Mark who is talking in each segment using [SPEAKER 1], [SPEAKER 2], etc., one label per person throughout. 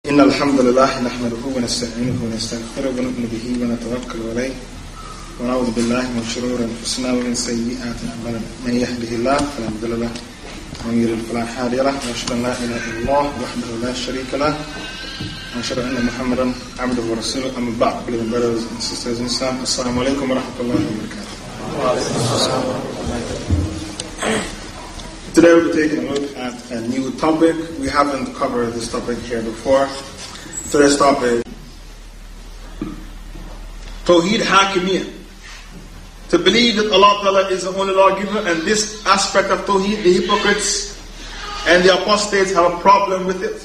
[SPEAKER 1] إن الحمد لله نحمده ونستعينه ونستغفره ونؤمن به ونتوكل عليه ونعوذ بالله من شرور أنفسنا ومن سيئات أعمالنا من يهده الله فلا مضل له ومن يضلل فلا هادي له وأشهد أن لا إله إلا الله وحده لا شريك له وأشهد أن محمدا عبده ورسوله أما بعد. Beloved brothers and sisters in Islam, Assalamu alaikum wa rahmatullahi wa barakatuh. Today we'll be taking a look at a new topic. We haven't covered this topic here before. Today's topic, Tawheed Hakimiyyah. To believe that Allah Ta'ala is the only lawgiver, and this aspect of Tawheed, the hypocrites and the apostates have a problem with it.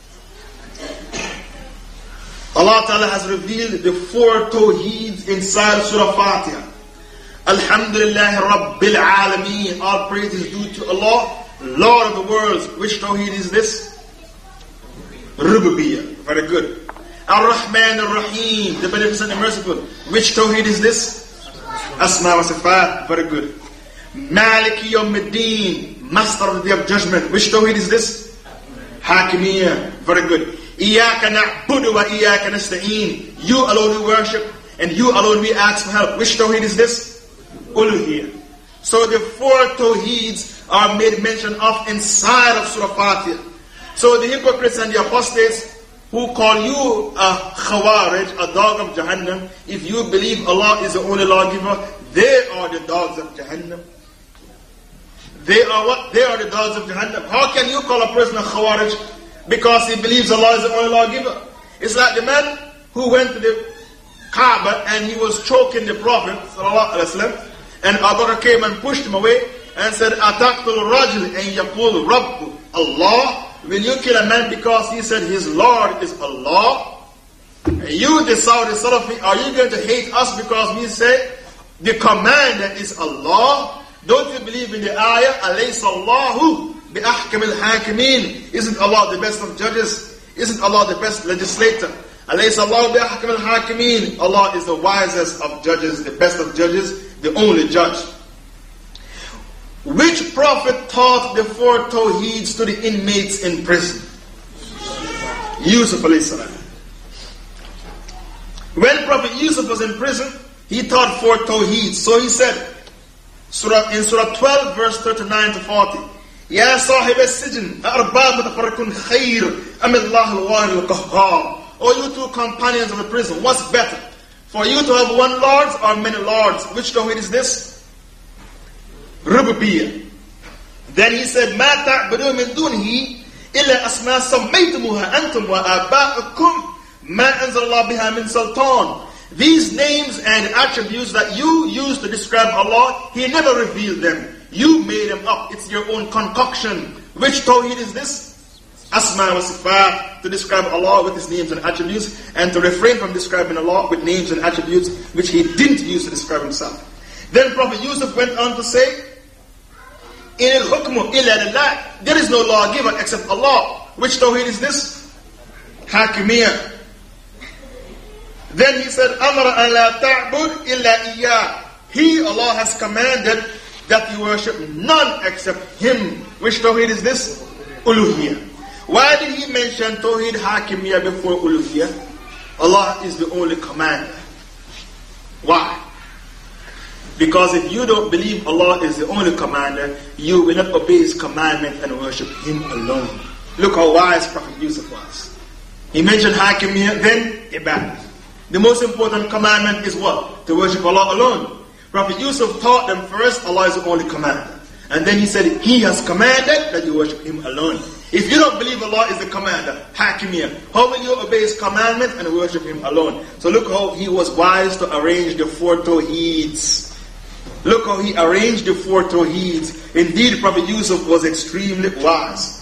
[SPEAKER 1] Allah Ta'ala has revealed the four Tawheeds inside Surah Fatiha. Alhamdulillah Rabbil Alameen. All praise is due to Allah, Lord of the worlds. Which Tawheed is this? Rububiyyah. Very good. Ar-Rahman Ar-Rahim, the Beneficent and Merciful. Which Tawheed is this? Asma wa Sifat. Very good. Maliki Yawmiddin, Master of the Day of Judgment. Which Tawheed is this? Hakimiyyah. Very good. Iyaka na'budu wa iyaka nasta'een. You alone we worship, and you alone we ask for help. Which Tawheed is this? Uluhiyyah. So the four Tawheeds are made mention of inside of Surah Fatiha. So the hypocrites and the apostates who call you a Khawarij, a dog of Jahannam, if you believe Allah is the only lawgiver, they are the dogs of Jahannam. They are what? They are the dogs of Jahannam. How can you call a person a Khawarij because he believes Allah is the only lawgiver? It's like the man who went to the Kaaba and he was choking the Prophet ﷺ, and Abu Bakr came and pushed him away and said, Ataqtul rajul and yaqul Rabbu Allah. Will you kill a man because he said his Lord is Allah? You, the Saudi Salafi, are you going to hate us because we say the commander is Allah? Don't you believe in the ayah, Alaysa Allahu bi ahkamil hakimin? Isn't Allah the best of judges? Isn't Allah the best legislator? Alaysa Allahu bi ahkamil hakimin? Allah is the wisest of judges, the best of judges, the only judge. Which prophet taught the four Tawheeds to the inmates in prison? Yusuf alayhi salam. When Prophet Yusuf was in prison, he taught four Tawheeds. So he said, in Surah 12 verse 39 to 40, Ya sahib as-sijn, arbab mutafarrikun khair, am Allah al-wahid al-qahhar. O you two companions of the prison, what's better? For you to have one Lord or many Lords? Which Tawheed is this? Rububiyyah. Then he said, مَا تَعْبُدُوا مِن دُونِهِ إِلَّا أَسْمَاء سَمَّيْتُمُوهَا أَنْتُمْ وَآبَاؤُكُمْ مَا أَنزَلَ اللَّهُ بِهَا مِن سُلْطَانٍ. These names and attributes that you use to describe Allah, He never revealed them. You made them up. It's your own concoction. Which Tawheed is this? Asma wa Sifat, to describe Allah with His names and attributes, and to refrain from describing Allah with names and attributes which He didn't use to describe Himself. Then Prophet Yusuf went on to say, In al-hukmu illa lillah, there is no lawgiver except Allah. Which Tawheed is this? Hakimiyyah. Then he said, Amara an la ta'bud illa iyyah. He, Allah, has commanded that you worship none except Him. Which Tawheed is this? Uluhiyyah. Why did he mention Tawheed Hakimiyyah before Uluhiyyah? Allah is the only commander. Why? Because if you don't believe Allah is the only commander, you will not obey His commandment and worship Him alone. Look how wise Prophet Yusuf was. He mentioned Hakimiyyah, then Ibadah. The most important commandment is what? To worship Allah alone. Prophet Yusuf taught them first, Allah is the only commander. And then he said, He has commanded that you worship Him alone. If you don't believe Allah is the commander, Hakimiyyah, how will you obey His commandment and worship Him alone? So look how he was wise to arrange the four Tawheeds. Look how he arranged the four Tawheeds. Indeed, Prophet Yusuf was extremely wise.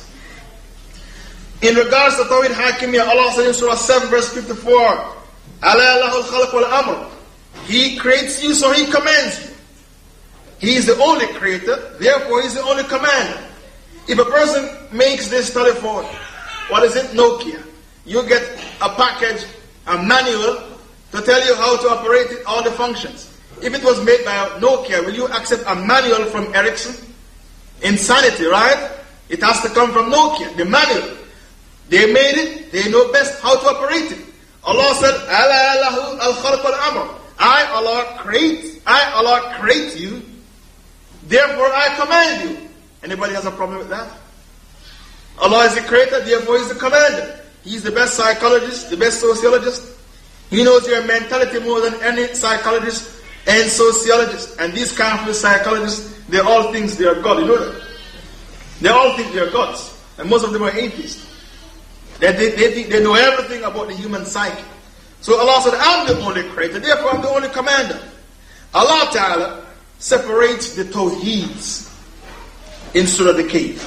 [SPEAKER 1] In regards to Tawheed Hakimiyyah, Allah said in Surah 7 verse 54, Ala lahul khalq wal amr. He creates you, so He commands you. He is the only creator, therefore He is the only commander. If a person makes this telephone, what is it? Nokia. You get a package, a manual, to tell you how to operate it, all the functions. If it was made by Nokia, will you accept a manual from Ericsson? Insanity, right? It has to come from Nokia, the manual. They made it, they know best how to operate it. Allah said, Ala lahu al-khalq wal-amr. I, Allah, create you, therefore I command you. Anybody has a problem with that? Allah is the creator, therefore He's the commander. He's the best psychologist, the best sociologist. He knows your mentality more than any psychologist and sociologist. And these kind of psychologists, they all think they are God. You know that? They all think they are gods. And most of them are atheists. They think they know everything about the human psyche. So Allah said, I'm the only creator, therefore I'm the only commander. Allah Ta'ala separates the Tawheeds in Surah Al-Kahf.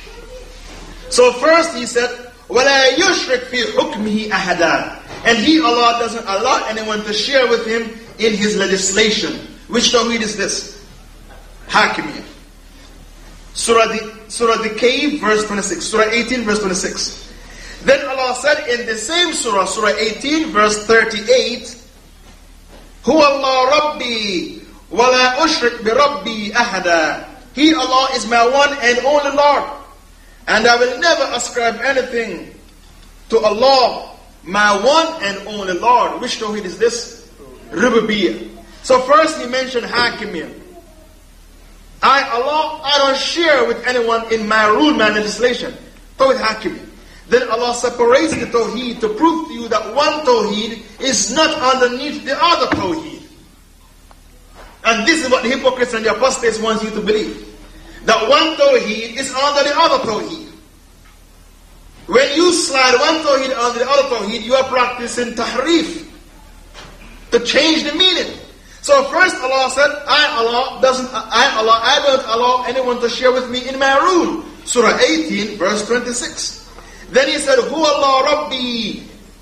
[SPEAKER 1] So first He said, وَلَا يُشْرِكْ فِي حُكْمِهِ أَحَدًا. And He, Allah, doesn't allow anyone to share with Him in His legislation. Which Tawheed is this? Hakimiyya. Surah Al-Kahf, verse 26. Surah 18, verse 26. Then Allah said in the same surah, Surah 18, verse 38, هُوَ اللَّهُ رَبِّي وَلَا أُشْرِكْ بِرَبِّي أَحَدًا. He, Allah, is my one and only Lord, and I will never ascribe anything to Allah, my one and only Lord. Which Tawheed is this? Rububiyyah. So first He mentioned Hakimiyyah. I, Allah, I don't share with anyone in my rule, my legislation. Tawheed Hakimiyyah. Then Allah separates the Tawheed to prove to you that one Tawheed is not underneath the other Tawheed. And this is what the hypocrites and the apostates want you to believe. That one Tawheed is under the other Tawheed. When you slide one Tawheed under the other Tawheed, you are practicing tahrif, to change the meaning. So first Allah said, I don't allow anyone to share with me in my rule. Surah 18, verse 26. Then He said, Hu Allah Rabbi.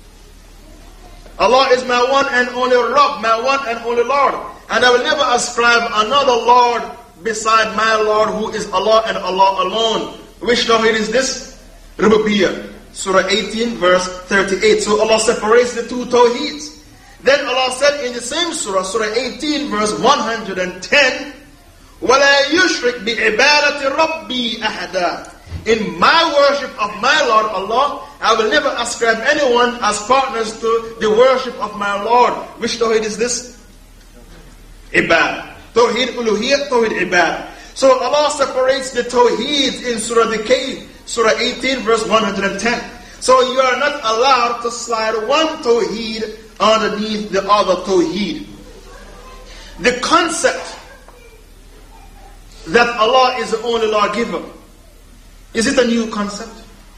[SPEAKER 1] Allah is my one and only Rabb, my one and only Lord. And I will never ascribe another Lord beside my Lord, who is Allah and Allah alone. Which Tawheed is this? Rububiyyah. Surah 18, verse 38. So Allah separates the two Tawheeds. Then Allah said in the same surah, Surah 18, verse 110, وَلَا يُشْرِكْ بِعِبَادَةِ رَبِّي أَحَدًا. In my worship of my Lord Allah, I will never ascribe anyone as partners to the worship of my Lord. Which Tawheed is this? Ibadah. Tawheed Uluhiyyah, Tawheed Ibadah. So Allah separates the Tawheeds in Surah Al-Kahf, Surah 18, verse 110. So you are not allowed to slide one Tawheed underneath the other Tawheed. The concept that Allah is the only lawgiver, is it a new concept?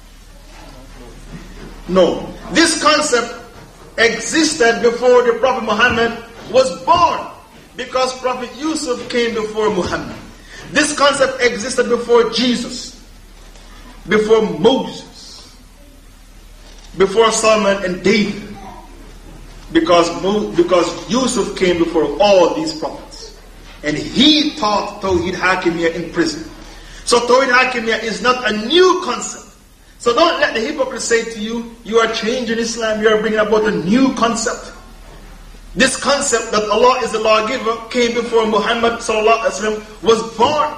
[SPEAKER 1] No. This concept existed before the Prophet Muhammad was born, because Prophet Yusuf came before Muhammad. This concept existed before Jesus, before Moses, before Solomon and David, because Yusuf came before all these prophets, and he taught Tawheed Hakimiyyah in prison. So Tawheed Hakimiyyah is not a new concept. So don't let the hypocrites say to you, you are changing Islam, you are bringing about a new concept. This concept that Allah is the lawgiver came before Muhammad was born.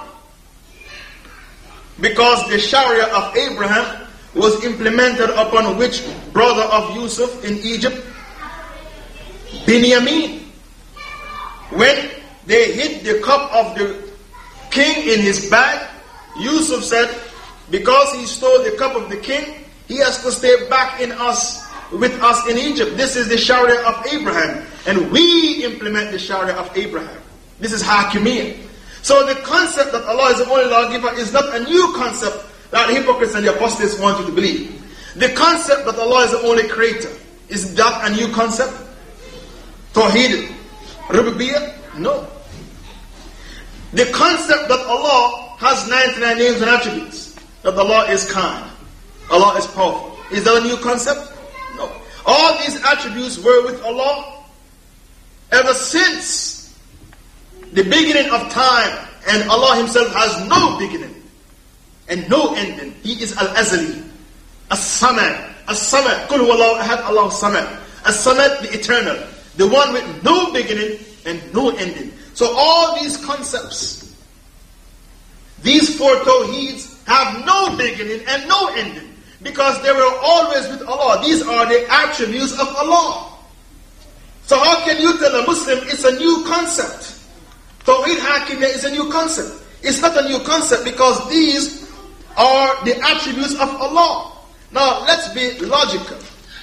[SPEAKER 1] Because the Sharia of Abraham was implemented upon which brother of Yusuf in Egypt? Binyamin. When they hid the cup of the king in his bag, Yusuf said, because he stole the cup of the king, he has to stay back with us in Egypt. This is the Sharia of Abraham, and we implement the Sharia of Abraham. This is Hakimiyyah. So the concept that Allah is the only lawgiver is not a new concept that the hypocrites and the apostates want you to believe. The concept that Allah is the only creator, is that a new concept? Tawheed Rububiyyah? No. The concept that Allah has 99 names and attributes, that Allah is kind, Allah is powerful, is that a new concept? No. All these attributes were with Allah ever since the beginning of time, and Allah Himself has no beginning and no ending. He is Al-Azali, As-Samad, As-Samad, Qul huwallahu ahad, Allahu Samad, As-Samad, the eternal, the one with no beginning and no ending. So all these concepts, these four Tawheeds, have no beginning and no ending. Because they were always with Allah. These are the attributes of Allah. So how can you tell a Muslim it's a new concept? Tawheed Hakimiyya is a new concept. It's not a new concept because these are the attributes of Allah. Now let's be logical.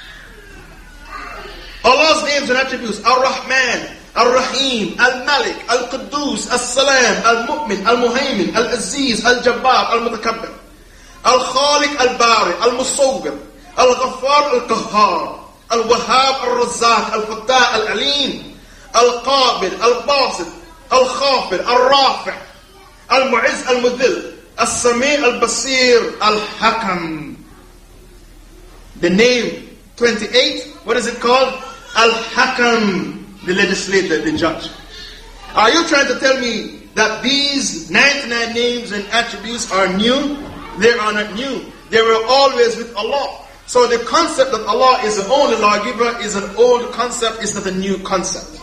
[SPEAKER 1] Allah's names and attributes: Ar-Rahman, Ar-Rahim, Al-Malik, Al-Quddus, Al-Salam, Al-Mu'min, Al-Muhaymin, Al-Aziz, Al-Jabbar, Al-Mutakabbir, Al-Khaliq, Al-Bari, Al-Musawwir, Al-Ghaffar, Al-Qahhar, Al-Wahhab, Al-Razzaq, Al-Fattah, Al-Alim, Al-Qabid, Al-Basit, Al-Khafid, Al-Rafi', Al-Mu'izz, Al-Mudhill, Al-Sami', Al-Basir, Al-Hakam. The name 28, what is it called? Al-Hakam, the legislator, the judge. Are you trying to tell me that these 99 names and attributes are new? They are not new. They were always with Allah. So the concept that Allah is the only lawgiver is an old concept, it's not a new concept.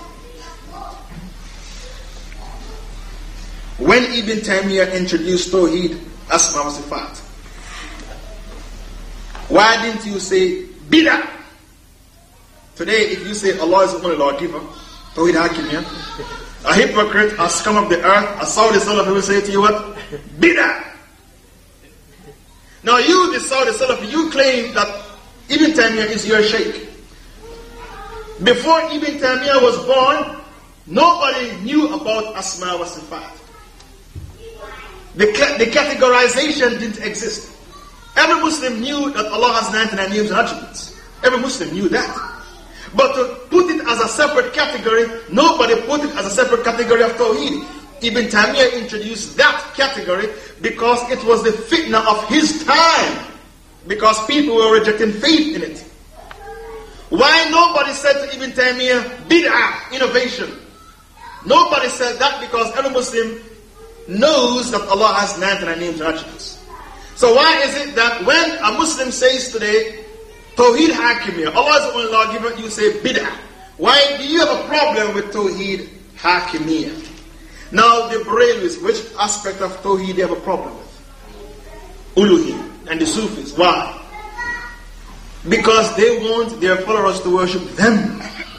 [SPEAKER 1] When Ibn Taymiyyah introduced Tawheed, Asma wa Sifat, why didn't you say Bid'ah? Today, if you say Allah is the only lawgiver, Tawheed Hakimiyya, a hypocrite, a scum of the earth, a Saudi Salafi will say to you what? Bid'ah. Now you, the Saudi Salafi, you claim that Ibn Taymiyyah is your sheikh. Before Ibn Taymiyyah was born, nobody knew about Asma wa Sifat. The categorization didn't exist. Every Muslim knew that Allah has 99 names and attributes. Every Muslim knew that. But to put it as a separate category, nobody put it as a separate category of Tawheed. Ibn Taymiyyah introduced that category because it was the fitna of his time. Because people were rejecting faith in it. Why nobody said to Ibn Taymiyyah, Bid'ah, innovation? Nobody said that because every Muslim knows that Allah has 99 names and attributes. So why is it that when a Muslim says today, Tawheed Hakimiyya, Allah is the only lawgiver, you say Bid'ah? Why do you have a problem with Tawheed Hakimiyya? Now the Barelvis, which aspect of Tawheed they have a problem with? Uluhiyya and the Sufis. Why? Because they want their followers to worship them.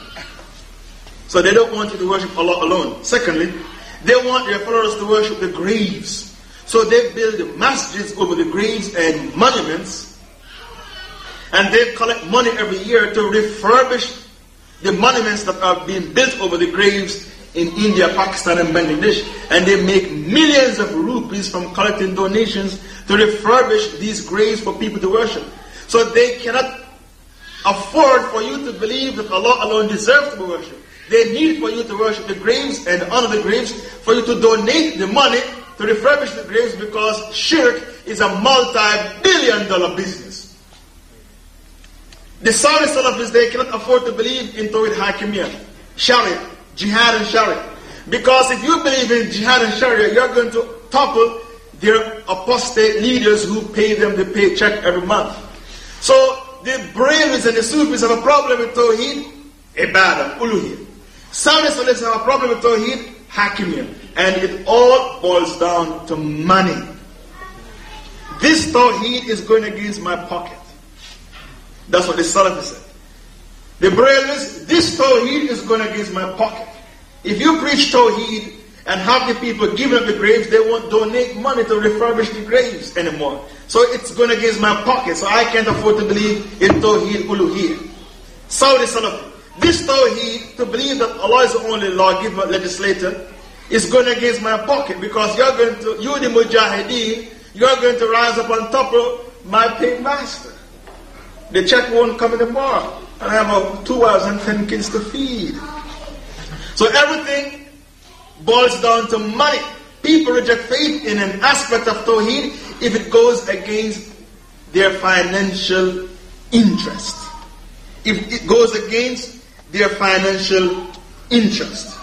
[SPEAKER 1] So they don't want you to worship Allah alone. Secondly, they want their followers to worship the graves. So they build masjids over the graves and monuments. And they collect money every year to refurbish the monuments that are being built over the graves in India, Pakistan and Bangladesh. And they make millions of rupees from collecting donations to refurbish these graves for people to worship. So they cannot afford for you to believe that Allah alone deserves to be worshipped. They need for you to worship the graves and honor the graves, for you to donate the money to refurbish the graves, because shirk is a multi-billion-dollar business. The Saudi Salafis, they cannot afford to believe in Tawheed Hakimiyya, Sharia, Jihad and Sharia. Because if you believe in Jihad and Sharia, you're going to topple their apostate leaders who pay them the paycheck every month. So the Barelvis and the Sufis have a problem with Tawheed, Ibadah, Uluhiyya. Saudi Salafis have a problem with Tawheed Hakimiyya. And it all boils down to money. This Tawheed is going against my pocket. That's what the Salafis said. The Barelvis, this Tawheed is going against my pocket. If you preach Tawheed and have the people giving up the graves, they won't donate money to refurbish the graves anymore. So it's going against my pocket. So I can't afford to believe in Tawheed Uluhiyya. Saudi Salafi. This Tawheed, to believe that Allah is the only lawgiver, legislator, is going against my pocket, because you the Mujahideen, you're going to rise up on top of my paid master. The check won't come in tomorrow, and I have 2 wives and 10 kids to feed. So everything boils down to money. People reject faith in an aspect of Tawheed if it goes against their financial interest. If it goes against their financial interest.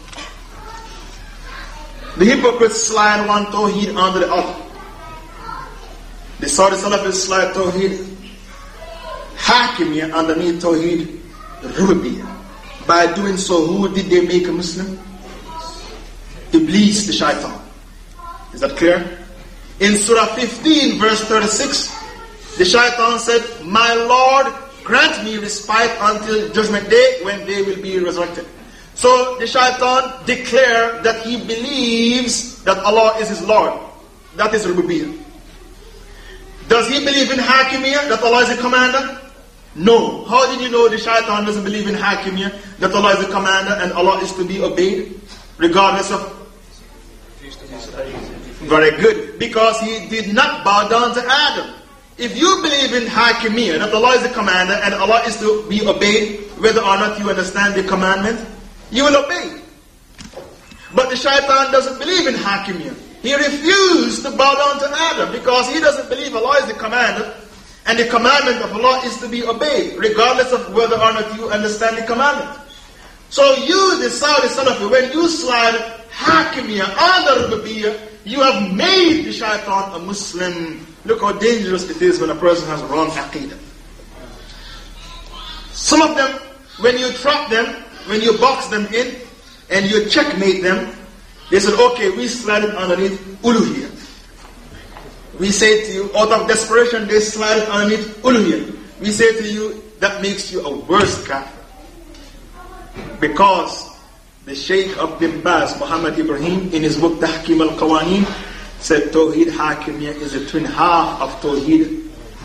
[SPEAKER 1] The hypocrites slide one Tawheed under the other. The Saudi Salafis slide Tawheed Hakimiyya underneath Tawheed Rububiyyah. By doing so, who did they make a Muslim? Iblis, the shaitan. Is that clear? In Surah 15, verse 36, The shaitan said, my Lord, grant me respite until judgment day when they will be resurrected. So the shaitan declared that he believes that Allah is his Lord. That is Rububiyyah. Does he believe in Hakimiyyah, that Allah is a commander? No. How did you know the shaitan doesn't believe in Hakimiyyah, that Allah is a commander and Allah is to be obeyed, regardless of... Very good. Because he did not bow down to Adam. If you believe in Hakimiyyah, that Allah is the commander and Allah is to be obeyed, whether or not you understand the commandment, you will obey. But the shaitan doesn't believe in Hakimiyyah. He refused to bow down to Adam because he doesn't believe Allah is the commander and the commandment of Allah is to be obeyed, regardless of whether or not you understand the commandment. So you, the Saudi Salafi, when you slide Hakimiyyah on the Rububiyyah, you have made the shaitan a Muslim. Look how dangerous it is when a person has wrong aqidah. Some of them, when you trap them, when you box them in, and you checkmate them, they said, okay, we slide it underneath uluhiyah. We say to you, out of desperation, they slide it underneath uluhiyah. We say to you, that makes you a worse kafir. Because the Shaykh of Bin Baz, Muhammad Ibrahim, in his book Tahkim al-Qawaneen, said Tawheed Hakimiyyah is the twin half of Tawheed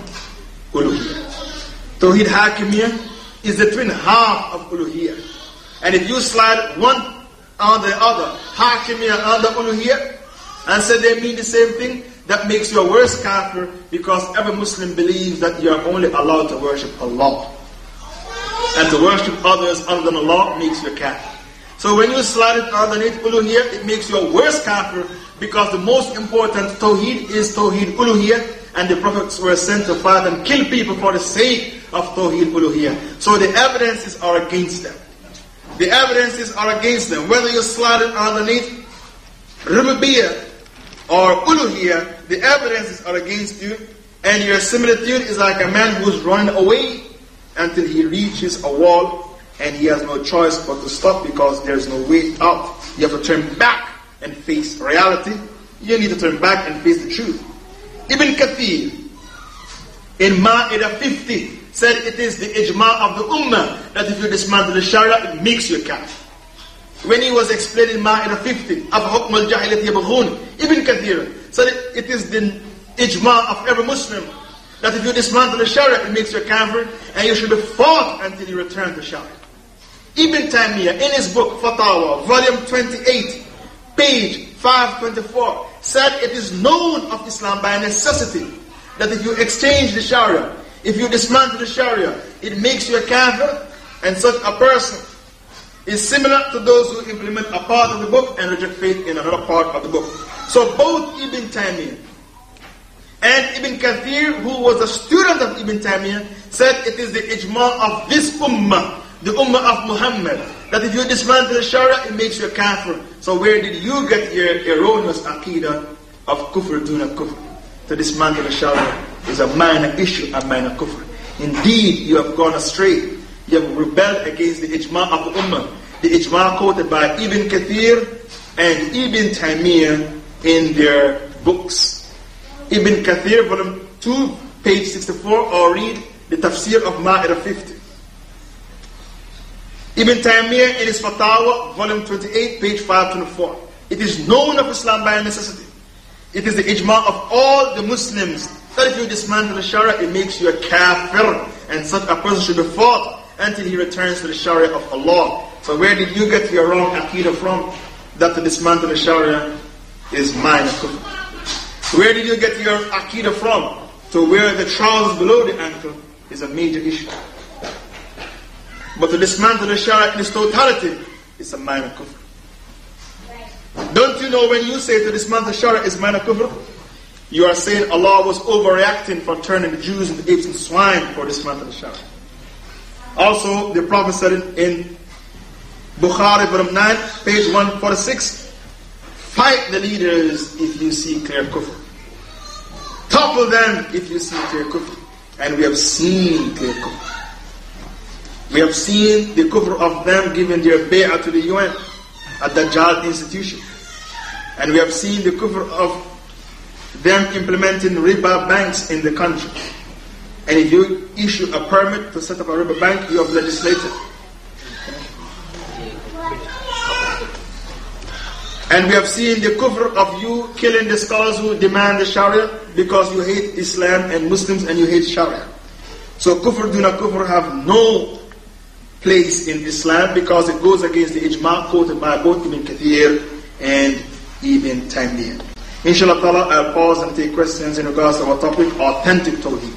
[SPEAKER 1] Uluhiyah. Tawheed Hakimiyyah is the twin half of Uluhiyah. And if you slide one on the other, Hakimiyyah on the Uluhiyah, and say they mean the same thing, that makes you a worse kafir, because every Muslim believes that you are only allowed to worship Allah. And to worship others other than Allah makes you a kafir. So when you slide it underneath Uluhiyah, it makes you a worse kafir, because the most important Tawheed is Tawheed Uluhiyah, and the prophets were sent to fight and kill people for the sake of Tawheed Uluhiyah. So the evidences are against them. The evidences are against them. Whether you slide it underneath Rububiyyah or Uluhiyah, the evidences are against you, and your similitude is like a man who's running away until he reaches a wall, and he has no choice but to stop because there's no way out. You have to turn back and face reality. You need to turn back and face the truth. Ibn Kathir, in Ma'idah 50, said it is the ijma' of the ummah that if you dismantle the Sharia, it makes you a kafir. When he was explaining Ma'idah 50, أَفْحُكْمَ الْجَاهِلِيَّةِ يَبْغُونَ, Ibn Kathir said it is the ijma' of every Muslim that if you dismantle the Sharia, it makes you a kafir, and you should be fought until you return to Sharia. Ibn Taymiyyah, in his book Fatawa, volume 28, page 524, said it is known of Islam by necessity that if you exchange the Sharia, if you dismantle the Sharia, it makes you a kafir, and such a person is similar to those who implement a part of the book and reject faith in another part of the book. So both Ibn Taymiyyah and Ibn Kathir, who was a student of Ibn Taymiyyah, said it is the ijma' of this ummah, the ummah of Muhammad, that if you dismantle the Sharia, it makes you a kafir. So where did you get your erroneous aqidah of kufr duna kufr? To dismantle the Sharia is a minor issue, a minor kufr. Indeed, you have gone astray. You have rebelled against the ijma' of the ummah. The ijma' quoted by Ibn Kathir and Ibn Taymiyyah in their books. Ibn Kathir, volume 2, page 64, or read the tafsir of Ma'idah 50. Ibn Taymiyyah in his Fatawa, volume 28, page 524. It is known of Islam by necessity. It is the ijma' of all the Muslims that if you dismantle the Sharia, it makes you a kafir, and such a person should be fought until he returns to the Sharia of Allah. So where did you get your wrong aqidah from? That to dismantle the Sharia is minor kufr. Where did you get your aqidah from? To wear the trousers below the ankle is a major issue. But to dismantle the Sharia in its totality is a minor kufr. Don't you know when you say to dismantle the Sharia is minor kufr, you are saying Allah was overreacting for turning the Jews into apes and swine for dismantling the Sharia. Also, the Prophet said it in Bukhari, volume 9, page 146, fight the leaders if you see clear kufr. Topple them if you see clear kufr. And we have seen clear kufr. We have seen the kufr of them giving their bay'ah to the UN at the Dajjal institution. And we have seen the kufr of them implementing riba banks in the country. And if you issue a permit to set up a river bank, you have legislated. And we have seen the kufr of you killing the scholars who demand the Sharia because you hate Islam and Muslims and you hate Sharia. So kufr, duna kufr have no place in Islam because it goes against the ijma' quoted by both Ibn Kathir and Ibn Taymiyyah. Inshallah ta'ala, I'll pause and take questions in regards to our topic, authentic Tawheed.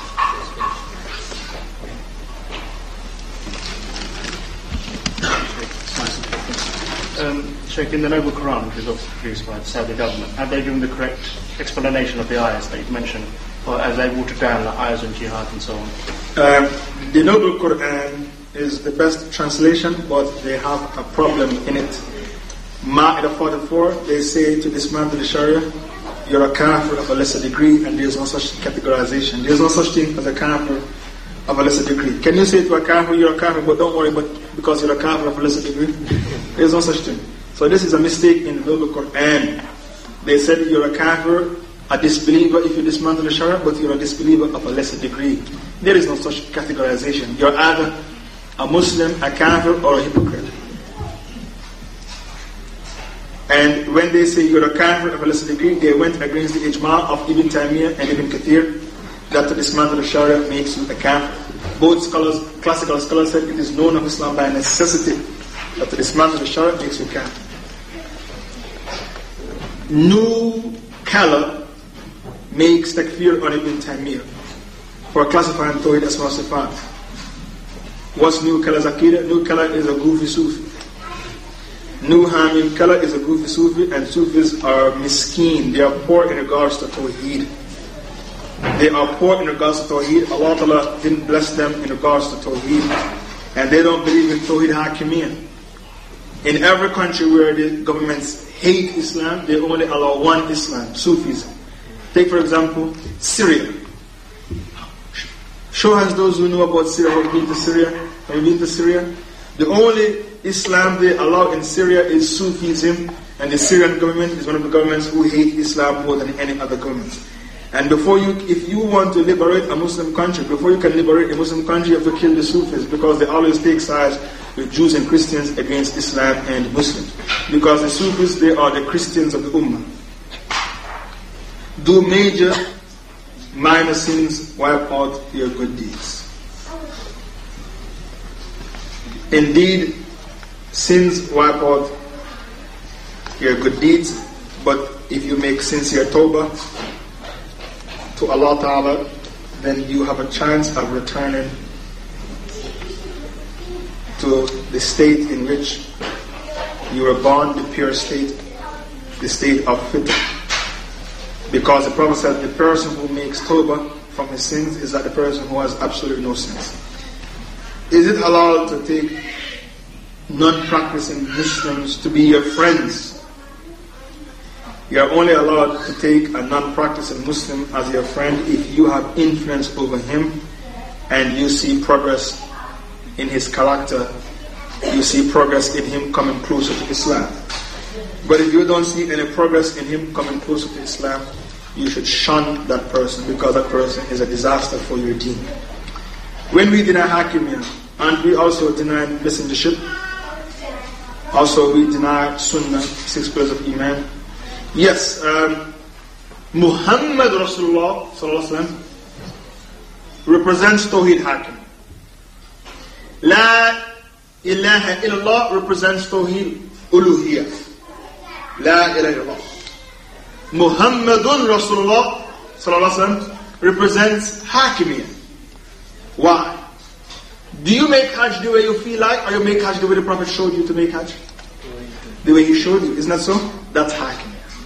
[SPEAKER 2] Sheikh, in the Noble Quran, which is obviously produced by the Saudi government, have they given the correct explanation of the ayahs that you've mentioned, or as they watered down the ayahs on jihad and so on?
[SPEAKER 1] The Noble Quran is the best translation, but they have a problem in it. Ma'idah 44, they say to dismantle the Sharia, you're a kafir of a lesser degree, and there's no such categorization. There's no such thing as a kafir of a lesser degree. Can you say to a kafir, you're a kafir, but don't worry, but because you're a kafir of a lesser degree? There's no such thing. So this is a mistake in the Noble Quran. They said you're a kafir, a disbeliever if you dismantle the Sharia, but you're a disbeliever of a lesser degree. There is no such categorization. You're either a Muslim, a kafir, or a hypocrite. And when they say you're a kafir of a lesser degree, they went against the ijma' of Ibn Taymiyyah and Ibn Kathir that to dismantle the Sharia makes you a kafir. Both scholars, classical scholars, said it is known of Islam by necessity that to dismantle the Sharia makes you kafir. New color makes takfir on Ibn Taymiyyah for classifying Tawheed as Sifat. What's new color's Aqidah? New color is a goofy Sufi. New Hamil color is a goofy Sufi, and Sufis are miskeen. They are poor in regards to Tawheed. They are poor in regards to Tawheed. Allah Ta'ala didn't bless them in regards to Tawheed. And they don't believe in Tawheed Hakimiyyah. In every country where the governments hate Islam, they only allow one Islam, Sufism. Take for example, Syria. Show us those who know about Syria, who have been to Syria. Have you been to Syria? The only Islam they allow in Syria is Sufism, and the Syrian government is one of the governments who hate Islam more than any other government. And if you want to liberate a Muslim country, before you can liberate a Muslim country, you have to kill the Sufis, because they always take sides with Jews and Christians against Islam and Muslims. Because the Sufis, they are the Christians of the Ummah. Do major, minor sins, wipe out your good deeds. Indeed, sins wipe out your good deeds, but if you make sincere tawbah to Allah Ta'ala, then you have a chance of returning to the state in which you were born, the pure state, the state of fitr. Because the Prophet said the person who makes tawbah from his sins is like the person who has absolutely no sins. Is it allowed to take non-practicing Muslims to be your friends? You are only allowed to take a non-practicing Muslim as your friend if you have influence over him and you see progress in his character, you see progress in him coming closer to Islam. But if you don't see any progress in him coming closer to Islam, you should shun that person, because that person is a disaster for your deen. When we deny Hakimiyyah, and we also deny messengership, also we deny Sunnah, 6 pillars of Iman. Yes, Muhammad Rasulullah sallallahu alaihi wasallam represents Tawheed Hakim. La ilaha illallah represents Tawheed Uluhiyah. La ilaha illallah. Muhammadun Rasulullah sallallahu alaihi wasallam represents Hakimiyyah. Why? Do you make Hajj the way you feel like, or you make Hajj the way the Prophet showed you to make Hajj? The way he showed you, isn't that so? That's Hakimiyyah.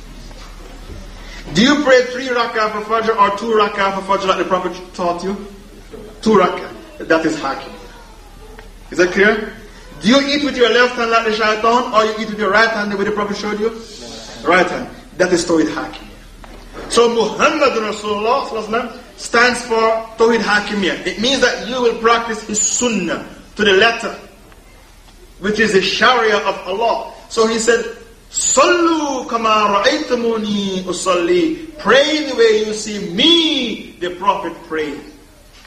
[SPEAKER 1] Do you pray 3 rak'ah for Fajr or 2 rak'ah for Fajr like the Prophet taught you? 2 rak'ah. That is Hakimiyyah. Is that clear? Do you eat with your left hand like the shaitan, or you eat with your right hand the way the Prophet showed you? Right hand. That is Tawheed Hakimiyyah. So Muhammad Rasulullah stands for Tawheed Hakimiyyah. It means that you will practice his Sunnah to the letter, which is the Sharia of Allah. So he said, Sallu kama ra'aytumuni usalli. Pray the way you see me, the Prophet, pray.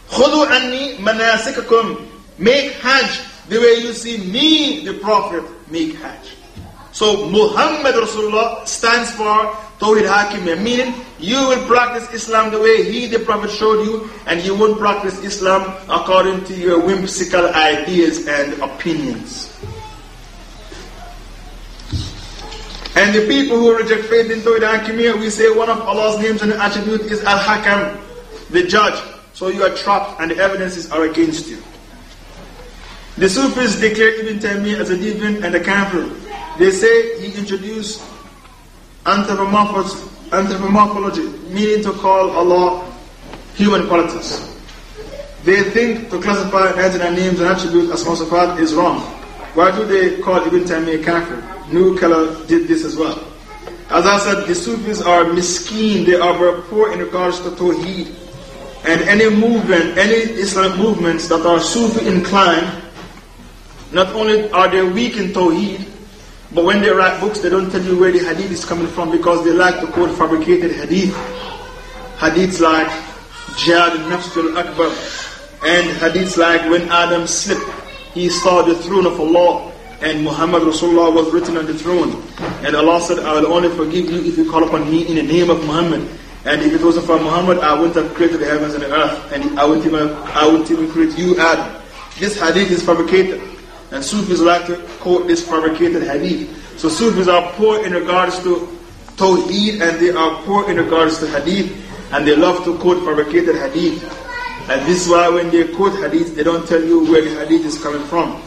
[SPEAKER 1] خُذُوا عَنِّي مَنَاسِكَكُمْ. Make Hajj the way you see me, the Prophet, make Hajj. So Muhammad Rasulullah stands for Tawhid Hakimiyya, meaning you will practice Islam the way he, the Prophet, showed you, and you won't practice Islam according to your whimsical ideas and opinions. And the people who reject faith in Tawhid Hakimiyya, we say one of Allah's names and attributes is Al-Hakam, the judge. So you are trapped and the evidences are against you. The Sufis declare Ibn Taymiyyah as a deviant and a kafir. They say he introduced anthropomorphology, meaning to call Allah human qualities. They think to classify 99 names and attributes as Sifat is wrong. Why do they call Ibn Taymiyyah kafir? New Kala did this as well. As I said, the Sufis are miskeen, they are very poor in regards to Tawheed. And any movement, any Islamic movements that are Sufi inclined, not only are they weak in Tawheed, but when they write books, they don't tell you where the hadith is coming from because they like to quote fabricated hadith. Hadiths like Jihad al-Nafs al-Akbar, and hadiths like when Adam slipped, he saw the throne of Allah, and Muhammad Rasulullah was written on the throne. And Allah said, I will only forgive you if you call upon me in the name of Muhammad. And if it wasn't for Muhammad, I wouldn't have created the heavens and the earth, and I wouldn't even create you, Adam. This hadith is fabricated. And Sufis like to quote this fabricated hadith. So Sufis are poor in regards to Tawheed, and they are poor in regards to hadith, and they love to quote fabricated hadith. And this is why when they quote hadith, they don't tell you where the hadith is coming from.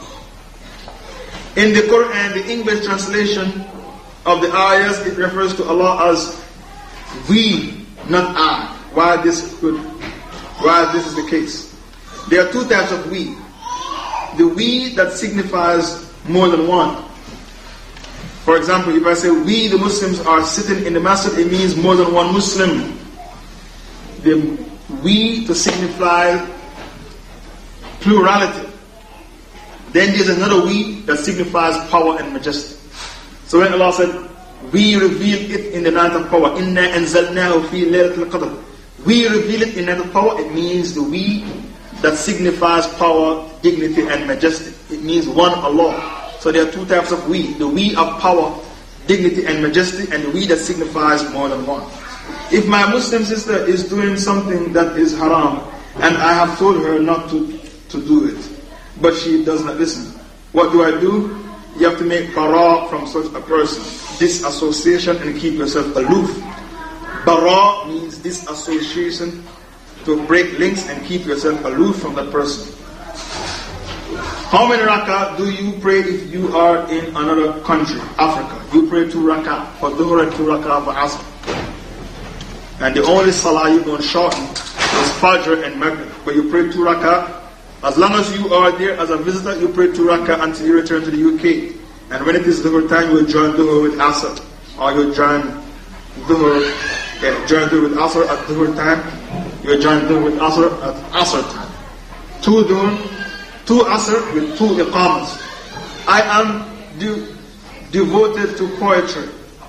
[SPEAKER 1] In the Quran, the English translation of the ayahs, it refers to Allah as we, not I. Why this is the case? There are two types of we. The we that signifies more than one. For example, if I say we, the Muslims, are sitting in the masjid, it means more than one Muslim. The we to signify plurality. Then there's another we that signifies power and majesty. So when Allah said, we reveal it in the night of power, Inna anzalnahu fi laylatil qadr. We reveal it in the night of power, it means the we that signifies power, dignity, and majesty. It means one Allah. So there are two types of we. The we of power, dignity, and majesty, and the we that signifies more than one. If my Muslim sister is doing something that is haram, and I have told her not to do it, but she does not listen, what do? You have to make bara from such a person. Disassociation, and keep yourself aloof. Bara means disassociation, to break links and keep yourself aloof from that person. How many rak'ah do you pray if you are in another country, Africa? You pray 2 rak'ah for Dhuhr and 2 rak'ah for Asr. And the only salah you don't shorten is Fajr and Maghrib. But you pray 2 rak'ah. As long as you are there as a visitor, you pray 2 rak'ah until you return to the UK. And when it is Dhuhr time, you join Dhuhr with Asr. Or you join Dhuhr with Asr at Dhuhr time. You join Dhuhr with Asr at Asr time. 2 Dhuhr, 2 Asr with 2 Iqamas. I am devoted to poetry.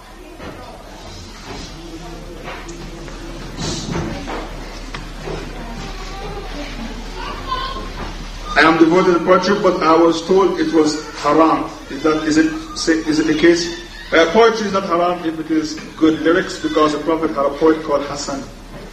[SPEAKER 1] I am devoted to poetry, but I was told it was haram. Is it the case? Poetry is not haram if it is good lyrics, because the Prophet had a poet called Hassan.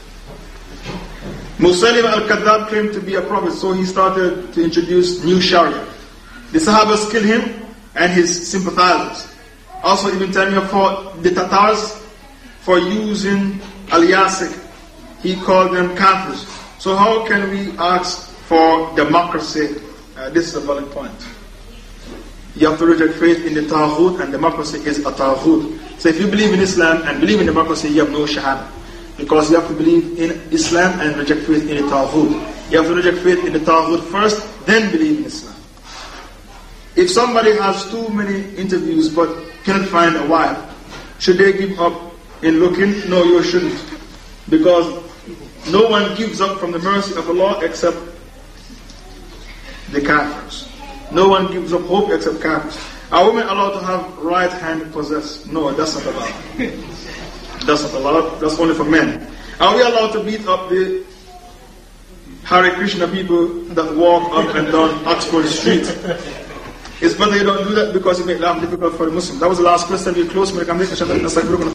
[SPEAKER 1] Musaylim al-Kadhab claimed to be a prophet, so he started to introduce new Sharia. The Sahabas killed him and his sympathizers. Also, Ibn Taymiyyah fought the Tatars for using al-Yasik. He called them kafirs. So how can we ask for democracy? This is a valid point. You have to reject faith in the Taghut, and democracy is a Taghut. So if you believe in Islam and believe in democracy, you have no Shahada. Because you have to believe in Islam and reject faith in the Taghut. You have to reject faith in the Taghut first, then believe in Islam. If somebody has too many interviews but cannot find a wife, should they give up in looking? No, you shouldn't. Because no one gives up from the mercy of Allah except the kafirs. No one gives up hope except kafirs. Are women allowed to have right hand possessed? No, that's not allowed. That's not allowed. That's only for men. Are we allowed to beat up the Hare Krishna people that walk up and down Oxford Street. It's better you don't do that because it makes life difficult for the Muslim. That was the last question. We close.